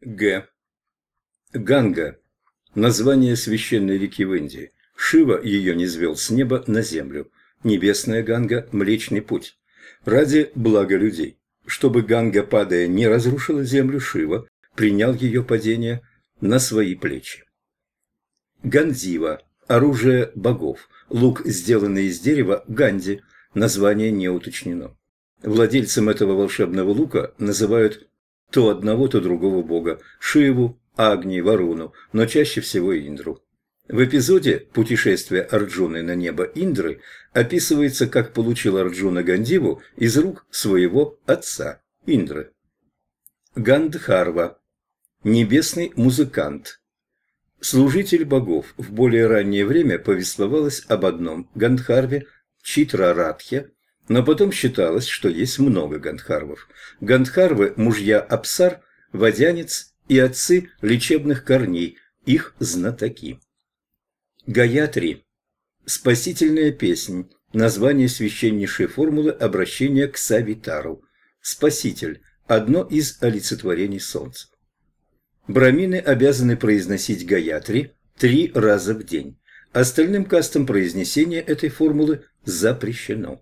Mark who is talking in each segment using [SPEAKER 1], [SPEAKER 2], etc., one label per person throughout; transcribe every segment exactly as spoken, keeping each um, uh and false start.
[SPEAKER 1] Г. Ганга. Название священной реки в Индии. Шива ее низвел с неба на землю. Небесная Ганга – Млечный Путь. Ради блага людей. Чтобы Ганга, падая, не разрушила землю, Шива принял ее падение на свои плечи. Гандива. Оружие богов. Лук, сделанный из дерева, Ганди. Название не уточнено. Владельцем этого волшебного лука называют то одного, то другого бога – Шиву, Агни, Варуну, но чаще всего Индру. В эпизоде «Путешествие Арджуны на небо Индры» описывается, как получил Арджуна Гандиву из рук своего отца Индры. Гандхарва. Небесный музыкант. Служитель богов. В более раннее время повествовалось об одном Гандхарве – Читрарадхе, но потом считалось, что есть много Гандхарвов. Гандхарвы – мужья Апсар, водянец и отцы лечебных корней, их знатоки. Гаятри. Спасительная песнь. Название священнейшей формулы обращения к Савитару. Спаситель. Одно из олицетворений солнца. Брамины обязаны произносить Гаятри три раза в день. Остальным кастам произнесение этой формулы запрещено.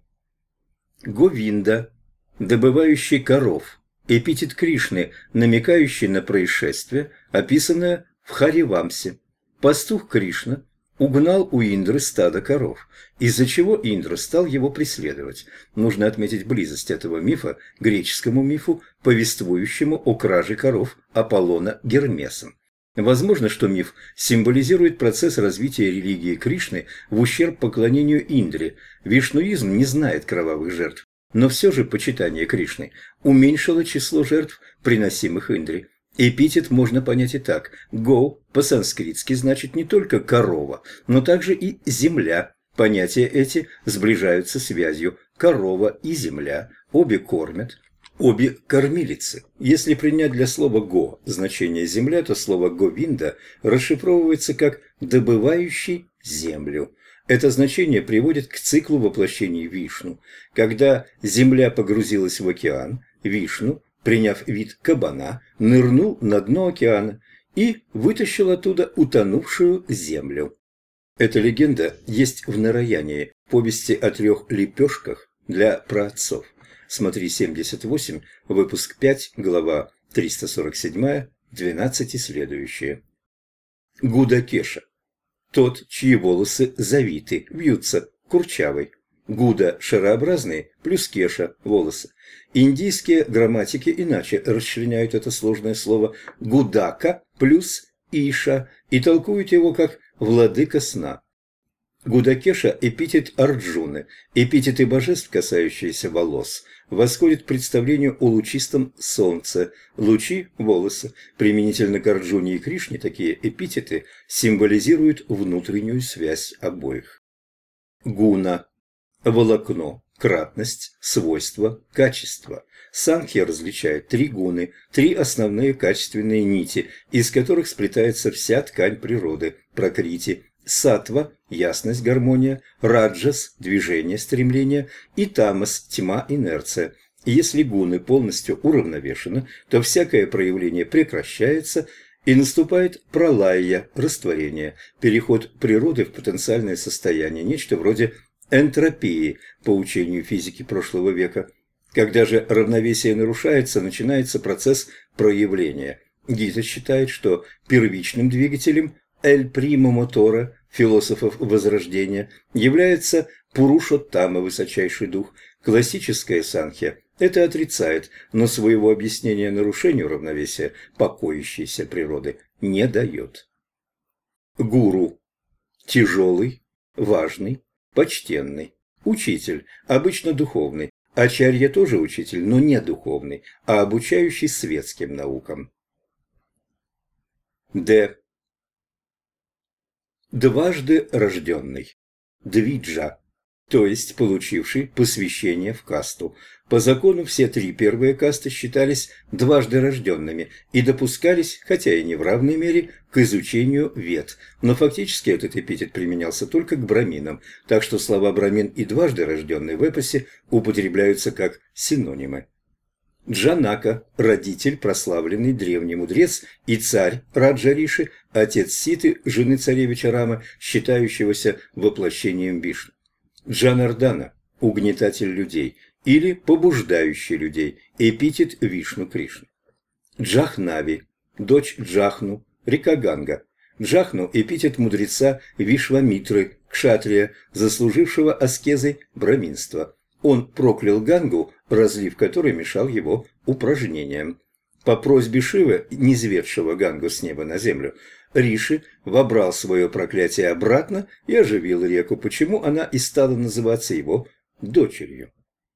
[SPEAKER 1] Говинда. Добывающий коров. Эпитет Кришны, намекающий на происшествие, описанное в Харивамсе. Пастух Кришна угнал у Индры стадо коров, из-за чего Индра стал его преследовать. Нужно отметить близость этого мифа к греческому мифу, повествующему о краже коров Аполлона Гермесом. Возможно, что миф символизирует процесс развития религии Кришны в ущерб поклонению Индре. Вишнуизм не знает кровавых жертв, но все же почитание Кришны уменьшило число жертв, приносимых Индре. Эпитет можно понять и так. «Го» по-санскритски значит не только «корова», но также и «земля». Понятия эти сближаются связью «корова» и «земля». Обе кормят, обе кормилицы. Если принять для слова «го» значение «земля», то слово «говинда» расшифровывается как «добывающий землю». Это значение приводит к циклу воплощений Вишну. Когда земля погрузилась в океан, Вишну, приняв вид кабана, нырнул на дно океана и вытащил оттуда утонувшую землю. Эта легенда есть в Нараянии, повести о трех лепешках для праотцов. Смотри семьдесят восемь, выпуск пять, глава триста сорок семь, двенадцать и следующие. Гуда-кеша. Тот, чьи волосы завиты, вьются, курчавый. Гуда – шарообразные, плюс кеша – волосы. Индийские грамматики иначе расчленяют это сложное слово «гудака» плюс «иша» и толкуют его как «владыка сна». Гудакеша – эпитет Арджуны. Эпитеты божеств, касающиеся волос, восходят к представлению о лучистом солнце. Лучи – волосы. Применительно к Арджуне и Кришне такие эпитеты символизируют внутреннюю связь обоих. Гуна. Волокно, кратность, свойство, качество. Санхья различает три гуны, три основные качественные нити, из которых сплетается вся ткань природы, пракрити. Саттва – ясность, гармония, раджас – движение, стремление и тамас – тьма, инерция. Если гуны полностью уравновешены, то всякое проявление прекращается и наступает пралайя – растворение, переход природы в потенциальное состояние, нечто вроде энтропии, по учению физики прошлого века. Когда же равновесие нарушается, начинается процесс проявления. Гита считает, что первичным двигателем эль примо мотора философов Возрождения является Пурушоттама, высочайший дух. Классическая санхья это отрицает, но своего объяснения нарушению равновесия покоящейся природы не дает. Гуру. Тяжелый, важный, почтенный. Учитель, обычно духовный. Ачарья тоже учитель, но не духовный, а обучающий светским наукам. Д. Дважды рожденный. Двиджа, то есть получивший посвящение в касту. По закону все три первые касты считались дважды рожденными и допускались, хотя и не в равной мере, к изучению вед. Но фактически этот эпитет применялся только к браминам, так что слова брамин и дважды рожденный в эпосе употребляются как синонимы. Джанака – родитель, прославленный древний мудрец и царь Раджа-риши, отец Ситы, жены царевича Рамы, считающегося воплощением Вишну. Джанардана – угнетатель людей или побуждающий людей, эпитет Вишну-Кришны. Джахнави – дочь Джахну, река Ганга. Джахну – эпитет мудреца Вишвамитры, кшатрия, заслужившего аскезой браминства. Он проклял Гангу, разлив которой мешал его упражнениям. По просьбе Шивы, низведшего Гангу с неба на землю, Риши вобрал свое проклятие обратно и оживил реку, почему она и стала называться его дочерью.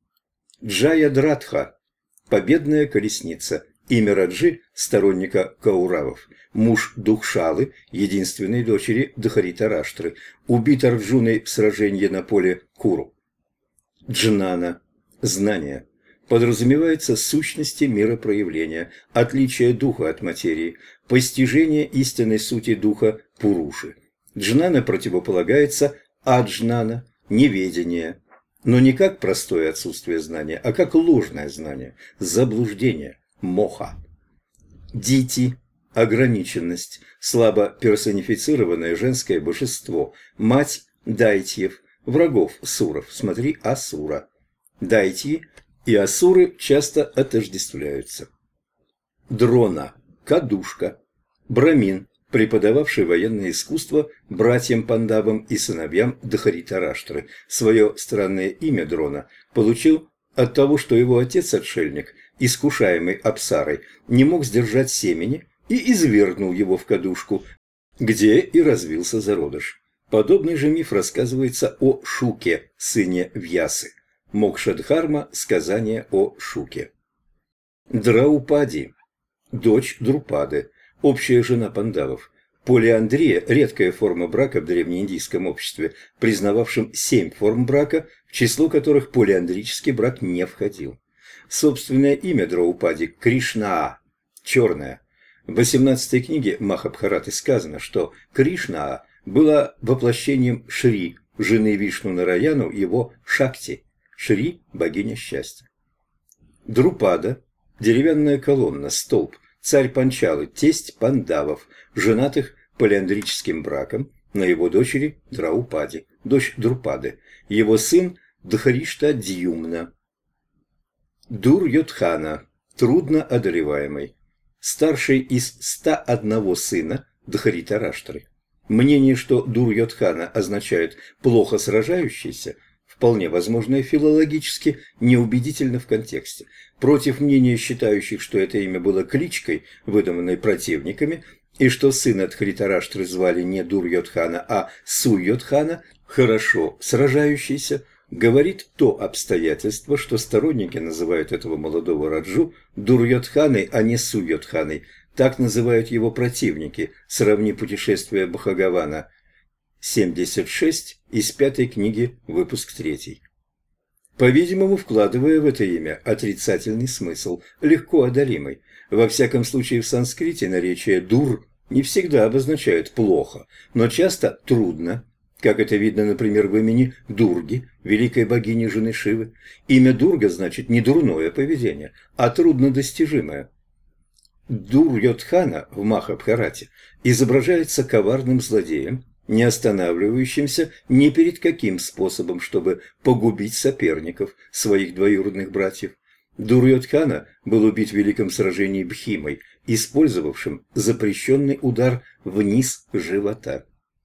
[SPEAKER 1] Джаядратха – победная колесница. Имя Раджи, сторонника Кауравов, муж Духшалы, единственной дочери Дхаритараштры, убит Арджуной в сражении на поле Куру. Джнана – знание. Подразумевается сущности миропроявления, отличие духа от материи, постижение истинной сути духа Пуруши. Джнана противополагается аджнана – неведение, но не как простое отсутствие знания, а как ложное знание, заблуждение, моха. Дити – ограниченность, слабо персонифицированное женское божество, мать дайтьев, врагов суров, смотри Асура. Дайтьи и асуры часто отождествляются. Дрона – кадушка. Брамин, преподававший военное искусство братьям Пандавам и сыновьям Дхаритараштры. Свое странное имя Дрона получил от того, что его отец-отшельник, искушаемый Апсарой, не мог сдержать семени и извергнул его в кадушку, где и развился зародыш. Подобный же миф рассказывается о Шуке, сыне Вьясы. Мокшадхарма – сказание о Шуке. Драупади – дочь Друпады, общая жена Пандавов. Полиандрия – редкая форма брака в древнеиндийском обществе, признававшем семь форм брака, в число которых полиандрический брак не входил. Собственное имя Драупади – Кришнаа, черная. В восемнадцатой книге Махабхараты сказано, что Кришнаа была воплощением Шри, жены Вишну Нараяну, его Шакти. Шри – богиня счастья. Друпада – деревянная колонна, столб, царь Панчалы, тесть Пандавов, женатых полиандрическим браком на его дочери Драупади, дочь Друпады, его сын Дхаришта-Дьюмна. Дур-Йодхана – трудно одолеваемый, старший из ста одного сына Дхаритараштры. Мнение, что Дур-Йодхана означает «плохо сражающийся», вполне возможно филологически неубедительно в контексте. Против мнения считающих, что это имя было кличкой, выдуманной противниками, и что сына Дхаритараштры звали не Дур-Йодхана, а Су-Йодхана, хорошо сражающийся, говорит то обстоятельство, что сторонники называют этого молодого Раджу Дур-Йодханой, а не Су-Йодханой. Так называют его противники, сравни путешествие Бхагавана. семьдесят шесть из пятой книги, выпуск третий. По-видимому, вкладывая в это имя отрицательный смысл, легко одолимый. Во всяком случае, в санскрите наречие «дур» не всегда обозначает «плохо», но часто «трудно», как это видно, например, в имени Дурги, великой богини жены Шивы. Имя Дурга значит не дурное поведение, а труднодостижимое. Дур-Йодхана в Махабхарате изображается коварным злодеем, не останавливающимся ни перед каким способом, чтобы погубить соперников, своих двоюродных братьев. Дур-Йодхана был убит в великом сражении Бхимой, использовавшим запрещенный удар вниз живота.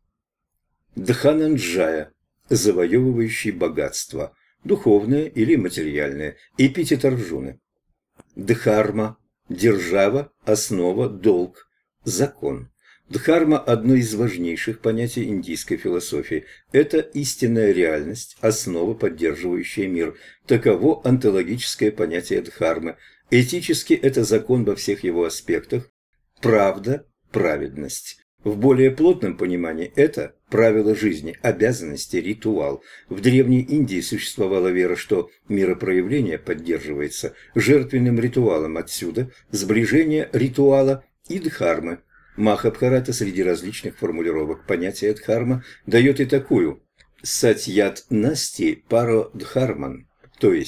[SPEAKER 1] Дхананджая – завоевывающий богатство, духовное или материальное, эпитет Арджуны. Дхарма – держава, основа, долг, закон. Дхарма – одно из важнейших понятий индийской философии. Это истинная реальность, основа, поддерживающая мир. Таково онтологическое понятие дхармы. Этически это закон во всех его аспектах. Правда – праведность. В более плотном понимании это правило жизни, обязанности, ритуал. В Древней Индии существовала вера, что миропроявление поддерживается жертвенным ритуалом, отсюда сближение ритуала и дхармы. Махабхарата среди различных формулировок понятия дхарма дает и такую: сатьят насти паро дхарман, то есть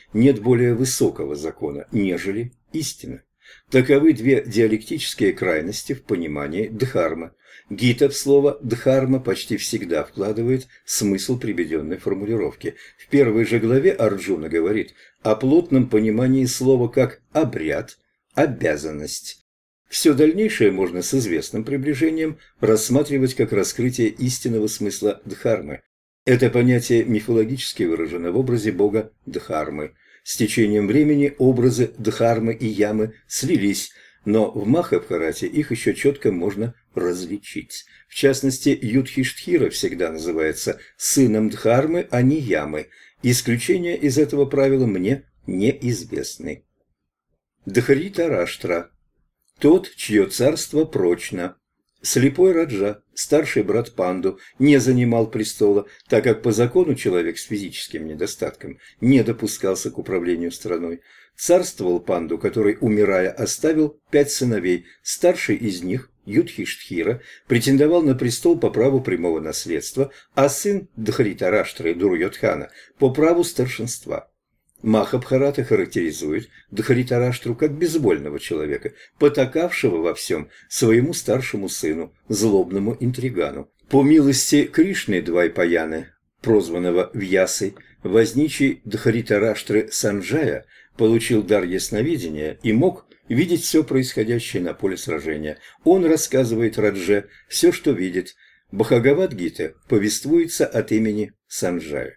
[SPEAKER 1] нет более высокого закона, нежели истина. Таковы две диалектические крайности в понимании дхармы. Гита в слово «дхарма» почти всегда вкладывает смысл приведенной формулировки. В первой же главе Арджуна говорит о плотном понимании слова как «обряд», «обязанность». Все дальнейшее можно с известным приближением рассматривать как раскрытие истинного смысла дхармы. Это понятие мифологически выражено в образе бога Дхармы. С течением времени образы Дхармы и Ямы слились, но в Махабхарате их еще четко можно различить. В частности, Юдхиштхира всегда называется сыном Дхармы, а не Ямы. Исключения из этого правила мне неизвестны. Дхритараштра. Тот, чье царство прочно. Слепой Раджа, старший брат Панду, не занимал престола, так как по закону человек с физическим недостатком не допускался к управлению страной. Царствовал Панду, который, умирая, оставил пять сыновей. Старший из них, Юдхиштхира, претендовал на престол по праву прямого наследства, а сын Дхритараштры Дурьодхана по праву старшинства. Махабхарата характеризует Дхритараштру как безвольного человека, потакавшего во всем своему старшему сыну, злобному интригану. По милости Кришны Двайпаяны, прозванного Вьясой, возничий Дхритараштры Санджая получил дар ясновидения и мог видеть все происходящее на поле сражения. Он рассказывает Радже все, что видит. Бхагавад-гита повествуется от имени Санджая.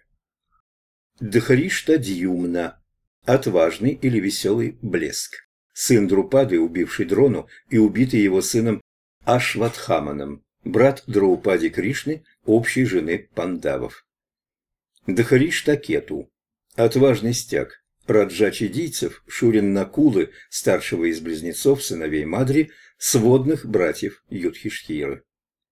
[SPEAKER 1] Дхриштадьюмна – отважный или веселый блеск. Сын Друпады, убивший Дрону и убитый его сыном Ашватхаманом, брат Драупади Кришны, общей жены пандавов. Дхриштакету – отважный стяг. Раджа-чедийцев, Шурин Накулы, старшего из близнецов, сыновей Мадри, сводных братьев Юдхиштхиры.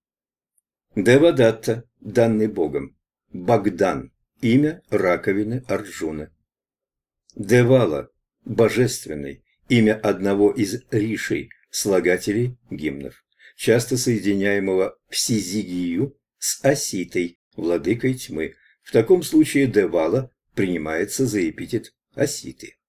[SPEAKER 1] Девадатта, данный богом. Богдан. Имя раковины Арджуны. Девала – божественный, имя одного из ришей, слагателей гимнов, часто соединяемого Псизигию с Аситой, владыкой тьмы. В таком случае Девала принимается за эпитет Аситы.